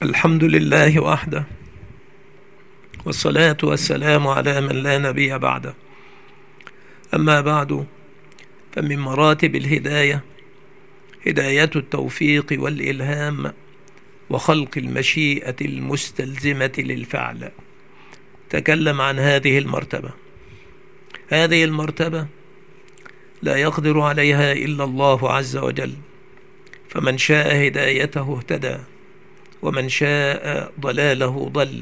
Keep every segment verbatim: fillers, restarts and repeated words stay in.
الحمد لله وحده، والصلاة والسلام على من لا نبي بعده. أما بعد، فمن مراتب الهداية هداية التوفيق والإلهام وخلق المشيئة المستلزمة للفعل. تكلم عن هذه المرتبة. هذه المرتبة لا يقدر عليها إلا الله عز وجل، فمن شاء هدايته اهتدى ومن شاء ضلاله ضل،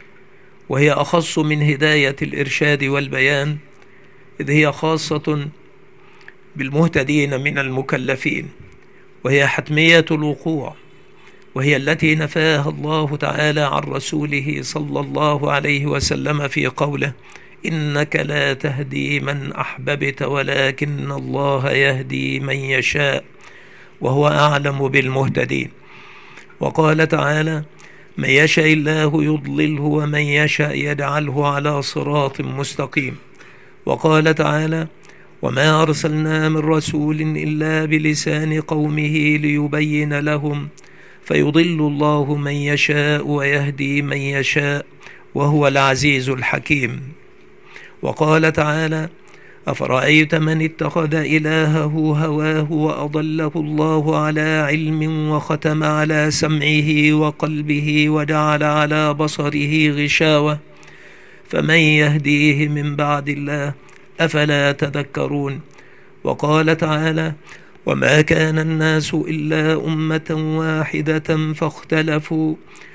وهي أخص من هداية الإرشاد والبيان، إذ هي خاصة بالمهتدين من المكلفين، وهي حتمية الوقوع، وهي التي نفاها الله تعالى عن رسوله صلى الله عليه وسلم في قوله: إنك لا تهدي من أحببت ولكن الله يهدي من يشاء وهو أعلم بالمهتدين. وقال تعالى: من يشاء الله يضلله ومن يشاء يجعله على صراط مستقيم. وقال تعالى: وما أرسلنا من رسول إلا بلسان قومه ليبين لهم فيضل الله من يشاء ويهدي من يشاء وهو العزيز الحكيم. وقال تعالى: أفرأيت من اتخذ إلهه هواه وأضله الله على علم وختم على سمعه وقلبه وجعل على بصره غشاوة فمن يهديه من بعد الله أفلا تذكرون. وقال تعالى: وما كان الناس إلا أمة واحدة فاختلفوا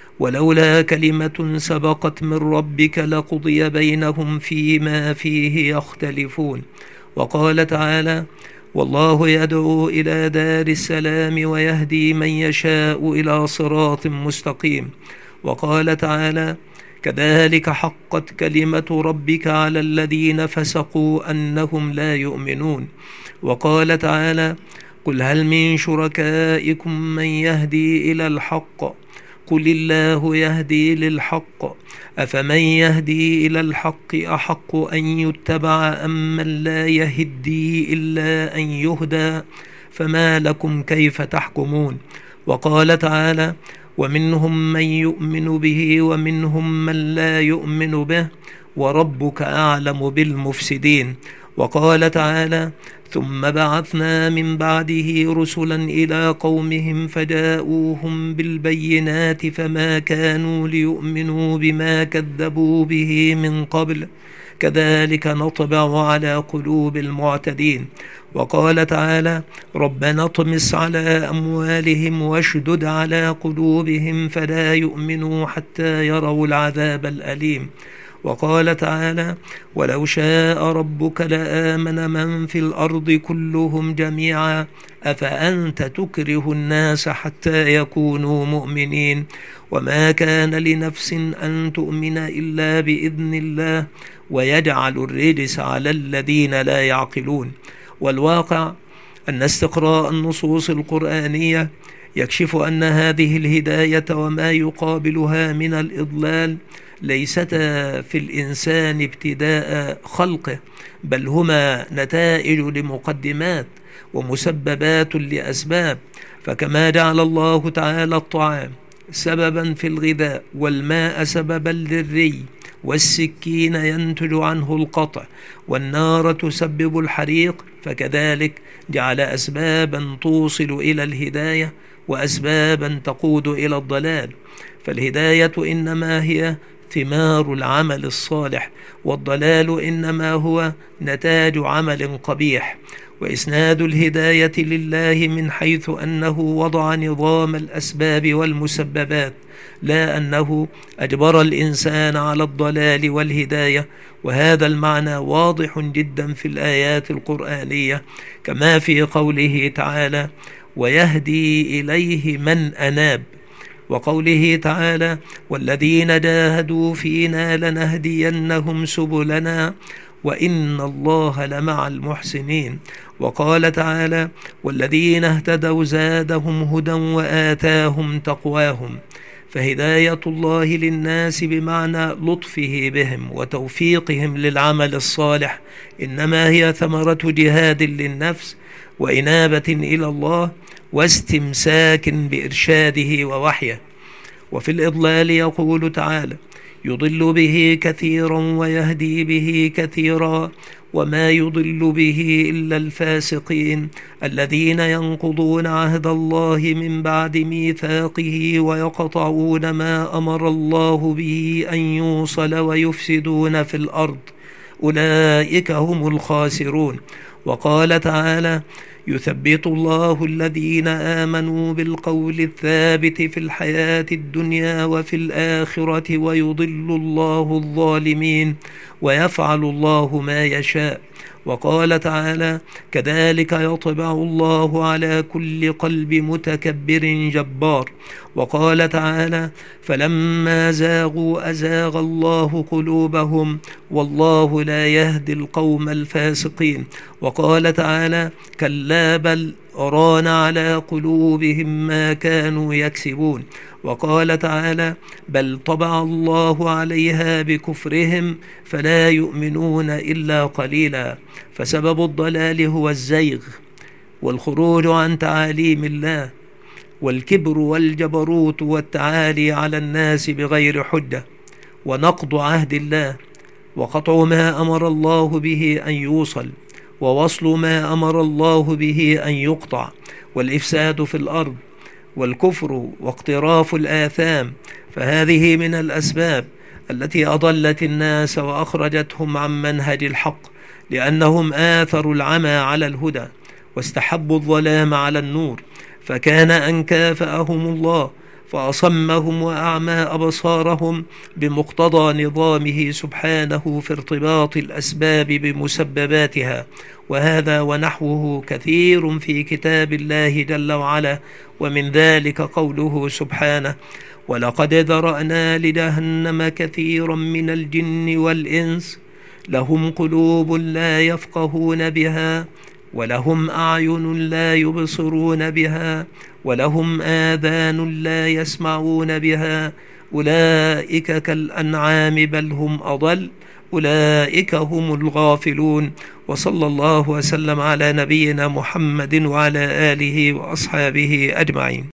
ولولا كلمة سبقت من ربك لقضي بينهم فيما فيه يختلفون. وقال تعالى: والله يدعو إلى دار السلام ويهدي من يشاء إلى صراط مستقيم. وقال تعالى: كذلك حقت كلمة ربك على الذين فسقوا أنهم لا يؤمنون. وقال تعالى: قل هل من شركائكم من يهدي إلى الحق قل الله يهدي للحق أفمن يهدي إلى الحق أحق أن يتبع أم من لا يهدي إلا أن يهدى فما لكم كيف تحكمون. وقال تعالى: ومنهم من يؤمن به ومنهم من لا يؤمن به وربك أعلم بالمفسدين. وقال تعالى: ثم بعثنا من بعده رسلا إلى قومهم فجاءوهم بالبينات فما كانوا ليؤمنوا بما كذبوا به من قبل كذلك نطبع على قلوب المعتدين. وقال تعالى: ربنا اطمس على أموالهم واشدد على قلوبهم فلا يؤمنوا حتى يروا العذاب الأليم. وقال تعالى: ولو شاء ربك لآمن من في الأرض كلهم جميعا أفأنت تكره الناس حتى يكونوا مؤمنين وما كان لنفس أن تؤمن إلا بإذن الله ويجعل الرجس على الذين لا يعقلون. والواقع أن استقراء النصوص القرآنية يكشف أن هذه الهداية وما يقابلها من الإضلال ليستا في الإنسان ابتداء خلقه، بل هما نتائج لمقدمات ومسببات لأسباب. فكما جعل الله تعالى الطعام سببا في الغذاء والماء سببا للري والسكين ينتج عنه القطع والنار تسبب الحريق، فكذلك جعل أسبابا توصل إلى الهداية وأسبابا تقود إلى الضلال. فالهداية إنما هي ثمار العمل الصالح، والضلال إنما هو نتاج عمل قبيح. وإسناد الهداية لله من حيث أنه وضع نظام الأسباب والمسببات، لا أنه أجبر الإنسان على الضلال والهداية. وهذا المعنى واضح جدا في الآيات القرآنية، كما في قوله تعالى: ويهدي إليه من أناب، وقوله تعالى: والذين جاهدوا فينا لنهدينهم سبلنا وإن الله لمع المحسنين. وقال تعالى: والذين اهتدوا زادهم هدى وآتاهم تقواهم. فهداية الله للناس بمعنى لطفه بهم وتوفيقهم للعمل الصالح إنما هي ثمرة جهاد للنفس وإنابة إلى الله واستمساك بإرشاده ووحيه. وفي الإضلال يقول تعالى: يضل به كثيرا ويهدي به كثيرا، وما يضل به إلا الفاسقين الذين ينقضون عهد الله من بعد ميثاقه ويقطعون ما أمر الله به أن يوصل ويفسدون في الأرض، أولئك هم الخاسرون. وقال تعالى: يثبت الله الذين آمنوا بالقول الثابت في الحياة الدنيا وفي الآخرة ويضل الله الظالمين ويفعل الله ما يشاء. وقال تعالى: كذلك يطبع الله على كل قلب متكبر جبار. وقال تعالى: فلما زاغوا أزاغ الله قلوبهم والله لا يهدي القوم الفاسقين. وقال تعالى: كلا بل ران على قلوبهم ما كانوا يكسبون. وقال تعالى: بل طبع الله عليها بكفرهم فلا يؤمنون إلا قليلا. فسبب الضلال هو الزيغ والخروج عن تعاليم الله والكبر والجبروت والتعالي على الناس بغير حجة ونقض عهد الله وقطع ما أمر الله به أن يوصل ووصل ما أمر الله به أن يقطع والإفساد في الأرض والكفر واقتراف الآثام. فهذه من الأسباب التي أضلت الناس وأخرجتهم عن منهج الحق، لأنهم آثروا العمى على الهدى واستحبوا الظلام على النور، فكان أن كافأهم الله فأصمهم وأعمى أبصارهم بمقتضى نظامه سبحانه في ارتباط الأسباب بمسبباتها. وهذا ونحوه كثير في كتاب الله جل وعلا، ومن ذلك قوله سبحانه: ولقد ذرأنا لجهنم كثيرا من الجن والإنس لهم قلوب لا يفقهون بها ولهم أعين لا يبصرون بها ولهم آذان لا يسمعون بها أولئك كالأنعام بل هم أضل أولئك هم الغافلون. وصلى الله وسلم على نبينا محمد وعلى آله وأصحابه أجمعين.